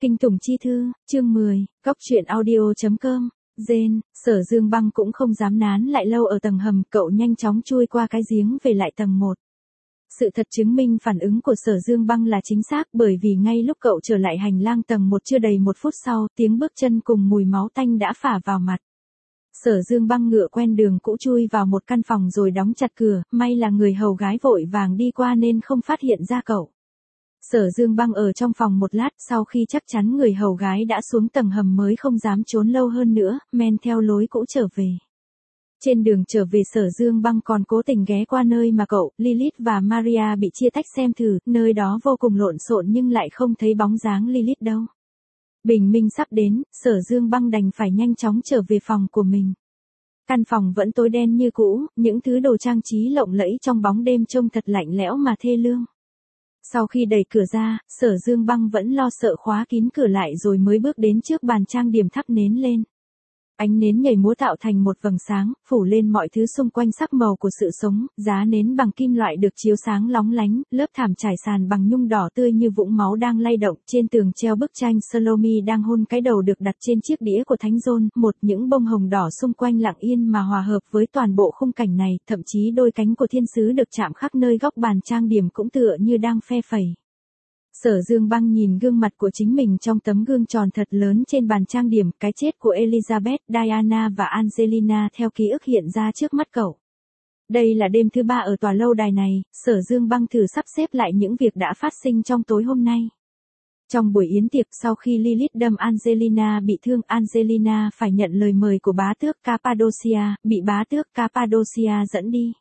Kinh Tùng Chi Thư, chương 10, Góc truyện audio.com, Gen, Sở Dương Băng cũng không dám nán lại lâu ở tầng hầm, cậu nhanh chóng chui qua cái giếng về lại tầng 1. Sự thật chứng minh phản ứng của Sở Dương Băng là chính xác, bởi vì ngay lúc cậu trở lại hành lang tầng 1 chưa đầy 1 phút sau, tiếng bước chân cùng mùi máu tanh đã phả vào mặt. Sở Dương Băng ngựa quen đường cũ chui vào một căn phòng rồi đóng chặt cửa, may là người hầu gái vội vàng đi qua nên không phát hiện ra cậu. Sở Dương Băng ở trong phòng một lát, sau khi chắc chắn người hầu gái đã xuống tầng hầm mới không dám trốn lâu hơn nữa, men theo lối cũ trở về. Trên đường trở về Sở Dương Băng còn cố tình ghé qua nơi mà cậu, Lilith và Maria bị chia tách xem thử, nơi đó vô cùng lộn xộn nhưng lại không thấy bóng dáng Lilith đâu. Bình minh sắp đến, Sở Dương Băng đành phải nhanh chóng trở về phòng của mình. Căn phòng vẫn tối đen như cũ, những thứ đồ trang trí lộng lẫy trong bóng đêm trông thật lạnh lẽo mà thê lương. Sau khi đẩy cửa ra, Sở Dương Băng vẫn lo sợ khóa kín cửa lại rồi mới bước đến trước bàn trang điểm thắp nến lên. Ánh nến nhảy múa tạo thành một vầng sáng, phủ lên mọi thứ xung quanh sắc màu của sự sống, giá nến bằng kim loại được chiếu sáng lóng lánh, lớp thảm trải sàn bằng nhung đỏ tươi như vũng máu đang lay động, trên tường treo bức tranh Salome đang hôn cái đầu được đặt trên chiếc đĩa của Thánh John, những bông hồng đỏ xung quanh lặng yên mà hòa hợp với toàn bộ khung cảnh này, thậm chí đôi cánh của thiên sứ được chạm khắc nơi góc bàn trang điểm cũng tựa như đang phe phẩy. Sở Dương Băng nhìn gương mặt của chính mình trong tấm gương tròn thật lớn trên bàn trang điểm, cái chết của Elizabeth, Diana và Angelina theo ký ức hiện ra trước mắt cậu. Đây là đêm thứ 3 ở tòa lâu đài này, Sở Dương Băng thử sắp xếp lại những việc đã phát sinh trong tối hôm nay. Trong buổi yến tiệc sau khi Lilith đâm Angelina bị thương, Angelina phải nhận lời mời của bá tước Cappadocia, bị bá tước Cappadocia dẫn đi.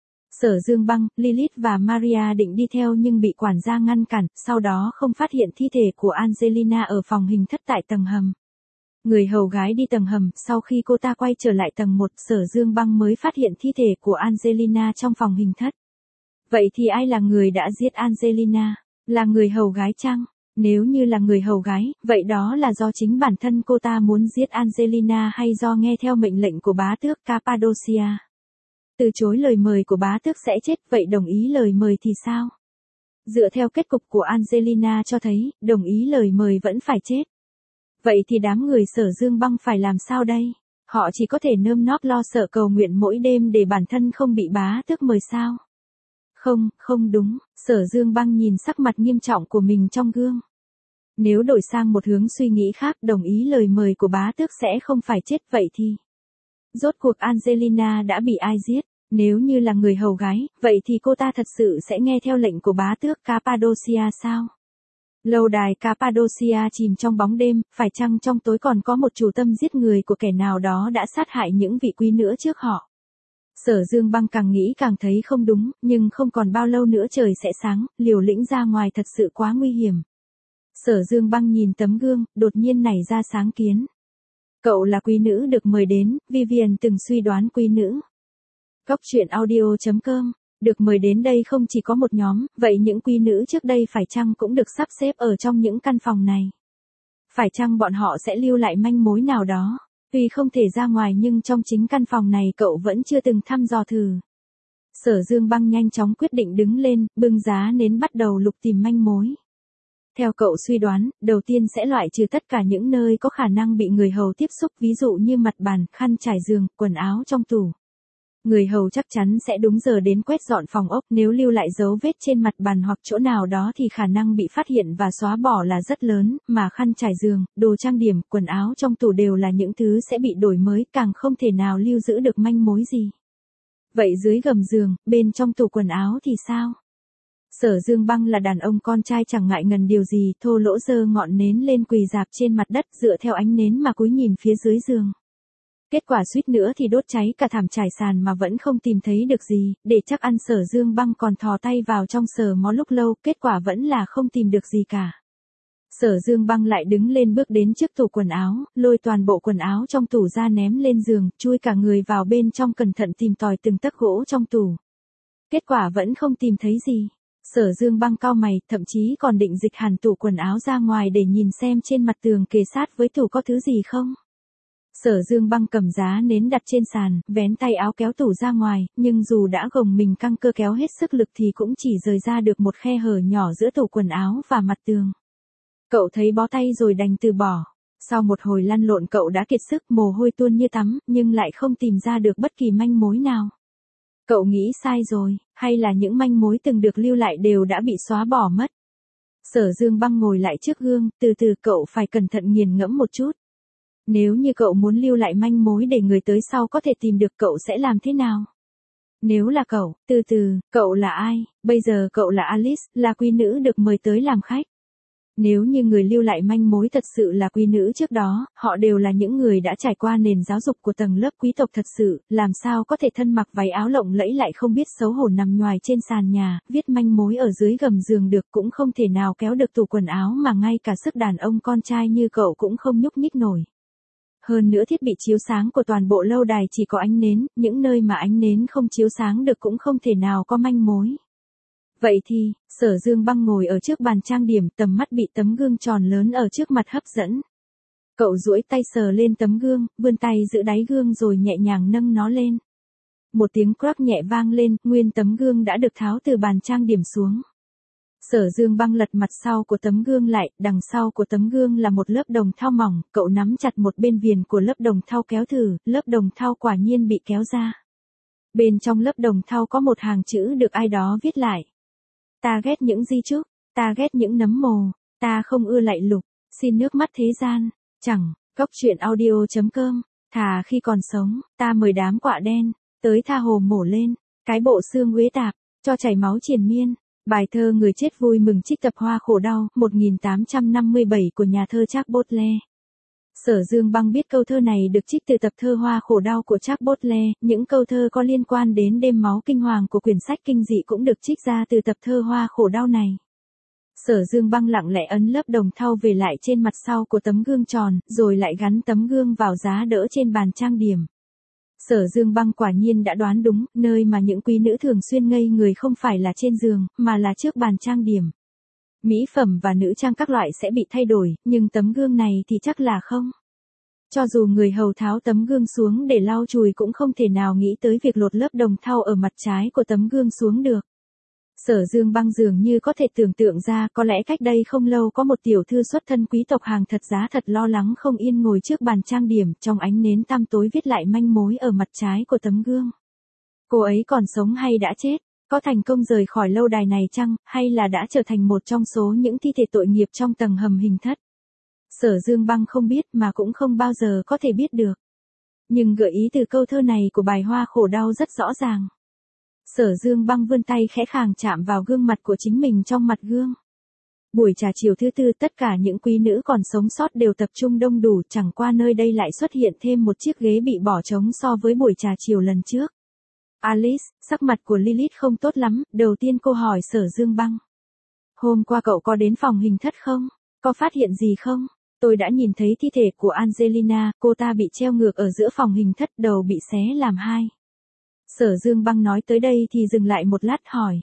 Sở Dương Băng, Lilith và Maria định đi theo nhưng bị quản gia ngăn cản, sau đó không phát hiện thi thể của Angelina ở phòng hình thất tại tầng hầm. Người hầu gái đi tầng hầm, sau khi cô ta quay trở lại tầng 1, Sở Dương Băng mới phát hiện thi thể của Angelina trong phòng hình thất. Vậy thì ai là người đã giết Angelina? Là người hầu gái chăng? Nếu như là người hầu gái, vậy đó là do chính bản thân cô ta muốn giết Angelina hay do nghe theo mệnh lệnh của bá tước Cappadocia? Từ chối lời mời của bá tước sẽ chết, vậy đồng ý lời mời thì sao? Dựa theo kết cục của Angelina cho thấy, đồng ý lời mời vẫn phải chết. Vậy thì đám người Sở Dương Băng phải làm sao đây? Họ chỉ có thể nơm nóp lo sợ cầu nguyện mỗi đêm để bản thân không bị bá tước mời sao? Không đúng, Sở Dương Băng nhìn sắc mặt nghiêm trọng của mình trong gương. Nếu đổi sang một hướng suy nghĩ khác, đồng ý lời mời của bá tước sẽ không phải chết, vậy thì rốt cuộc Angelina đã bị ai giết? Nếu như là người hầu gái, vậy thì cô ta thật sự sẽ nghe theo lệnh của bá tước Cappadocia sao? Lâu đài Cappadocia chìm trong bóng đêm, phải chăng trong tối còn có một chủ tâm giết người của kẻ nào đó đã sát hại những vị quý nữa trước họ? Sở Dương Băng càng nghĩ càng thấy không đúng, nhưng không còn bao lâu nữa trời sẽ sáng, liều lĩnh ra ngoài thật sự quá nguy hiểm. Sở Dương Băng nhìn tấm gương, đột nhiên nảy ra sáng kiến. Cậu là quý nữ được mời đến, Vivian từng suy đoán quý nữ. Góc truyện audio.com, được mời đến đây không chỉ có một nhóm, vậy những quý nữ trước đây phải chăng cũng được sắp xếp ở trong những căn phòng này? Phải chăng bọn họ sẽ lưu lại manh mối nào đó? Tuy không thể ra ngoài nhưng trong chính căn phòng này cậu vẫn chưa từng thăm dò thử. Sở Dương Băng nhanh chóng quyết định đứng lên, bưng giá nến bắt đầu lục tìm manh mối. Theo cậu suy đoán, đầu tiên sẽ loại trừ tất cả những nơi có khả năng bị người hầu tiếp xúc, ví dụ như mặt bàn, khăn trải giường, quần áo trong tủ. Người hầu chắc chắn sẽ đúng giờ đến quét dọn phòng ốc, nếu lưu lại dấu vết trên mặt bàn hoặc chỗ nào đó thì khả năng bị phát hiện và xóa bỏ là rất lớn, mà khăn trải giường, đồ trang điểm, quần áo trong tủ đều là những thứ sẽ bị đổi mới, càng không thể nào lưu giữ được manh mối gì. Vậy dưới gầm giường, bên trong tủ quần áo thì sao? Sở Dương Băng là đàn ông con trai chẳng ngại ngần điều gì, thô lỗ giơ ngọn nến lên quỳ rạp trên mặt đất dựa theo ánh nến mà cúi nhìn phía dưới giường. Kết quả suýt nữa thì đốt cháy cả thảm trải sàn mà vẫn không tìm thấy được gì, để chắc ăn Sở Dương Băng còn thò tay vào trong sờ mó lúc lâu, kết quả vẫn là không tìm được gì cả. Sở Dương Băng lại đứng lên bước đến trước tủ quần áo, lôi toàn bộ quần áo trong tủ ra ném lên giường, chui cả người vào bên trong cẩn thận tìm tòi từng tấc gỗ trong tủ. Kết quả vẫn không tìm thấy gì. Sở Dương Băng cau mày, thậm chí còn định dịch hẳn tủ quần áo ra ngoài để nhìn xem trên mặt tường kề sát với tủ có thứ gì không. Sở Dương Băng cầm giá nến đặt trên sàn, vén tay áo kéo tủ ra ngoài, nhưng dù đã gồng mình căng cơ kéo hết sức lực thì cũng chỉ rời ra được một khe hở nhỏ giữa tủ quần áo và mặt tường. Cậu thấy bó tay rồi đành từ bỏ. Sau một hồi lăn lộn cậu đã kiệt sức, mồ hôi tuôn như tắm, nhưng lại không tìm ra được bất kỳ manh mối nào. Cậu nghĩ sai rồi, hay là những manh mối từng được lưu lại đều đã bị xóa bỏ mất? Sở Dương Băng ngồi lại trước gương, từ từ cậu phải cẩn thận nghiền ngẫm một chút. Nếu như cậu muốn lưu lại manh mối để người tới sau có thể tìm được cậu sẽ làm thế nào? Nếu là cậu, từ từ, cậu là ai? Bây giờ cậu là Alice, là quý nữ được mời tới làm khách. Nếu như người lưu lại manh mối thật sự là quý nữ trước đó, họ đều là những người đã trải qua nền giáo dục của tầng lớp quý tộc thật sự, làm sao có thể thân mặc váy áo lộng lẫy lại không biết xấu hổ nằm nhoài trên sàn nhà, viết manh mối ở dưới gầm giường được, cũng không thể nào kéo được tủ quần áo mà ngay cả sức đàn ông con trai như cậu cũng không nhúc nhích nổi. Hơn nữa thiết bị chiếu sáng của toàn bộ lâu đài chỉ có ánh nến, những nơi mà ánh nến không chiếu sáng được cũng không thể nào có manh mối. Vậy thì, Sở Dương Băng ngồi ở trước bàn trang điểm, tầm mắt bị tấm gương tròn lớn ở trước mặt hấp dẫn. Cậu duỗi tay sờ lên tấm gương, vươn tay giữ đáy gương rồi nhẹ nhàng nâng nó lên. Một tiếng crack nhẹ vang lên, nguyên tấm gương đã được tháo từ bàn trang điểm xuống. Sở Dương Băng lật mặt sau của tấm gương lại, đằng sau của tấm gương là một lớp đồng thau mỏng, cậu nắm chặt một bên viền của lớp đồng thau kéo thử, lớp đồng thau quả nhiên bị kéo ra. Bên trong lớp đồng thau có một hàng chữ được ai đó viết lại. Ta ghét những di chúc, ta ghét những nấm mồ, ta không ưa lạy lục, xin nước mắt thế gian, chẳng, góc truyện audio.com, thà khi còn sống, ta mời đám quạ đen, tới tha hồ mổ lên, cái bộ xương uế tạp, cho chảy máu triền miên. Bài thơ Người chết vui mừng trích tập Hoa khổ đau, 1857 của nhà thơ Charles Baudelaire. Sở Dương Băng biết câu thơ này được trích từ tập thơ Hoa khổ đau của Charles Baudelaire, những câu thơ có liên quan đến đêm máu kinh hoàng của quyển sách kinh dị cũng được trích ra từ tập thơ Hoa khổ đau này. Sở Dương Băng lặng lẽ ấn lớp đồng thau về lại trên mặt sau của tấm gương tròn, rồi lại gắn tấm gương vào giá đỡ trên bàn trang điểm. Sở Dương Băng quả nhiên đã đoán đúng, nơi mà những quý nữ thường xuyên ngây người không phải là trên giường, mà là trước bàn trang điểm. Mỹ phẩm và nữ trang các loại sẽ bị thay đổi, nhưng tấm gương này thì chắc là không. Cho dù người hầu tháo tấm gương xuống để lau chùi cũng không thể nào nghĩ tới việc lột lớp đồng thau ở mặt trái của tấm gương xuống được. Sở Dương Băng dường như có thể tưởng tượng ra, có lẽ cách đây không lâu có một tiểu thư xuất thân quý tộc hàng thật giá thật lo lắng không yên ngồi trước bàn trang điểm, trong ánh nến tăm tối viết lại manh mối ở mặt trái của tấm gương. Cô ấy còn sống hay đã chết? Có thành công rời khỏi lâu đài này chăng, hay là đã trở thành một trong số những thi thể tội nghiệp trong tầng hầm hình thất? Sở Dương Băng không biết mà cũng không bao giờ có thể biết được. Nhưng gợi ý từ câu thơ này của bài Hoa khổ đau rất rõ ràng. Sở Dương Băng vươn tay khẽ khàng chạm vào gương mặt của chính mình trong mặt gương. Buổi trà chiều thứ tư, tất cả những quý nữ còn sống sót đều tập trung đông đủ, chẳng qua nơi đây lại xuất hiện thêm một chiếc ghế bị bỏ trống so với buổi trà chiều lần trước. Alice, sắc mặt của Lilith không tốt lắm, đầu tiên cô hỏi Sở Dương Băng. Hôm qua cậu có đến phòng hình thất không? Có phát hiện gì không? Tôi đã nhìn thấy thi thể của Angelina, cô ta bị treo ngược ở giữa phòng hình thất, đầu bị xé làm hai. Sở Dương Băng nói tới đây thì dừng lại một lát hỏi.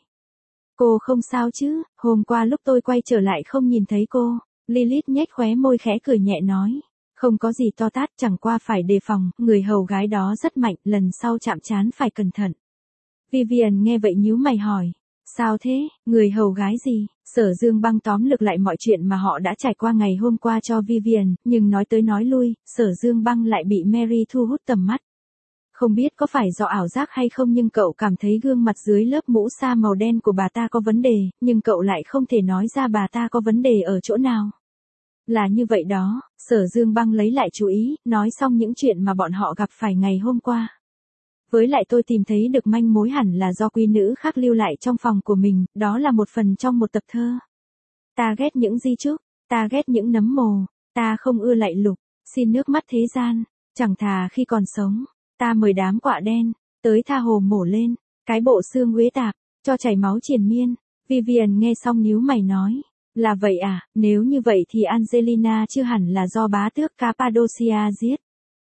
Cô không sao chứ, hôm qua lúc tôi quay trở lại không nhìn thấy cô. Lilith nhếch khóe môi khẽ cười nhẹ nói. Không có gì to tát, chẳng qua phải đề phòng, người hầu gái đó rất mạnh, lần sau chạm trán phải cẩn thận. Vivian nghe vậy nhíu mày hỏi. Sao thế, người hầu gái gì? Sở Dương Băng tóm lược lại mọi chuyện mà họ đã trải qua ngày hôm qua cho Vivian, nhưng nói tới nói lui, Sở Dương Băng lại bị Mary thu hút tầm mắt. Không biết có phải do ảo giác hay không nhưng cậu cảm thấy gương mặt dưới lớp mũ sa màu đen của bà ta có vấn đề, nhưng cậu lại không thể nói ra bà ta có vấn đề ở chỗ nào. Là như vậy đó, Sở Dương Băng lấy lại chú ý, nói xong những chuyện mà bọn họ gặp phải ngày hôm qua. Với lại tôi tìm thấy được manh mối hẳn là do quý nữ khác lưu lại trong phòng của mình, đó là một phần trong một tập thơ. Ta ghét những di chúc, ta ghét những nấm mồ, ta không ưa lạy lục, xin nước mắt thế gian, chẳng thà khi còn sống, ta mời đám quạ đen, tới tha hồ mổ lên, cái bộ xương uế tạp, cho chảy máu triền miên. Vivian nghe xong nhíu mày nói. Là vậy à, nếu như vậy thì Angelina chưa hẳn là do bá tước Cappadocia giết.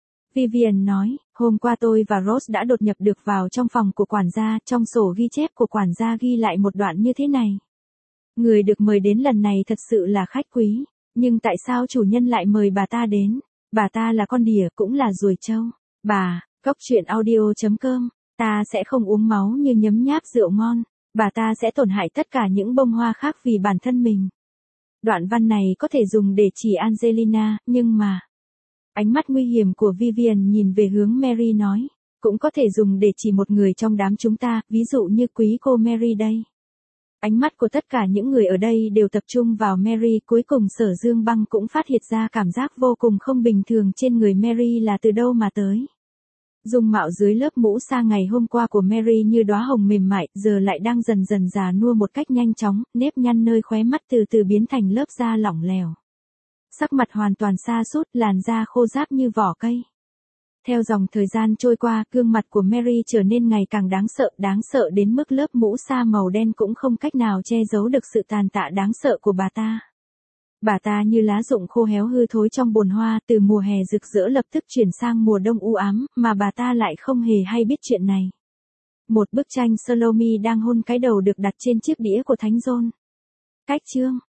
Vivian nói, hôm qua tôi và Rose đã đột nhập được vào trong phòng của quản gia, trong sổ ghi chép của quản gia ghi lại một đoạn như thế này. Người được mời đến lần này thật sự là khách quý, nhưng tại sao chủ nhân lại mời bà ta đến? Bà ta là con đỉa cũng là ruồi trâu. Bà, góc truyện audio.com, ta sẽ không uống máu như nhấm nháp rượu ngon, bà ta sẽ tổn hại tất cả những bông hoa khác vì bản thân mình. Đoạn văn này có thể dùng để chỉ Angelina, nhưng mà... Ánh mắt nguy hiểm của Vivian nhìn về hướng Mary nói. Cũng có thể dùng để chỉ một người trong đám chúng ta, ví dụ như quý cô Mary đây. Ánh mắt của tất cả những người ở đây đều tập trung vào Mary, cuối cùng Sở Dương Băng cũng phát hiện ra cảm giác vô cùng không bình thường trên người Mary là từ đâu mà tới. Dung mạo dưới lớp mũ sa ngày hôm qua của Mary như đóa hồng mềm mại, giờ lại đang dần dần già nua một cách nhanh chóng, nếp nhăn nơi khóe mắt từ từ biến thành lớp da lỏng lẻo. Sắc mặt hoàn toàn sa sút, làn da khô ráp như vỏ cây. Theo dòng thời gian trôi qua, gương mặt của Mary trở nên ngày càng đáng sợ đến mức lớp mũ sa màu đen cũng không cách nào che giấu được sự tàn tạ đáng sợ của bà ta. Bà ta như lá rụng khô héo hư thối trong bồn hoa, từ mùa hè rực rỡ lập tức chuyển sang mùa đông u ám, mà bà ta lại không hề hay biết chuyện này. Một bức tranh Salome đang hôn cái đầu được đặt trên chiếc đĩa của Thánh John. Cách chương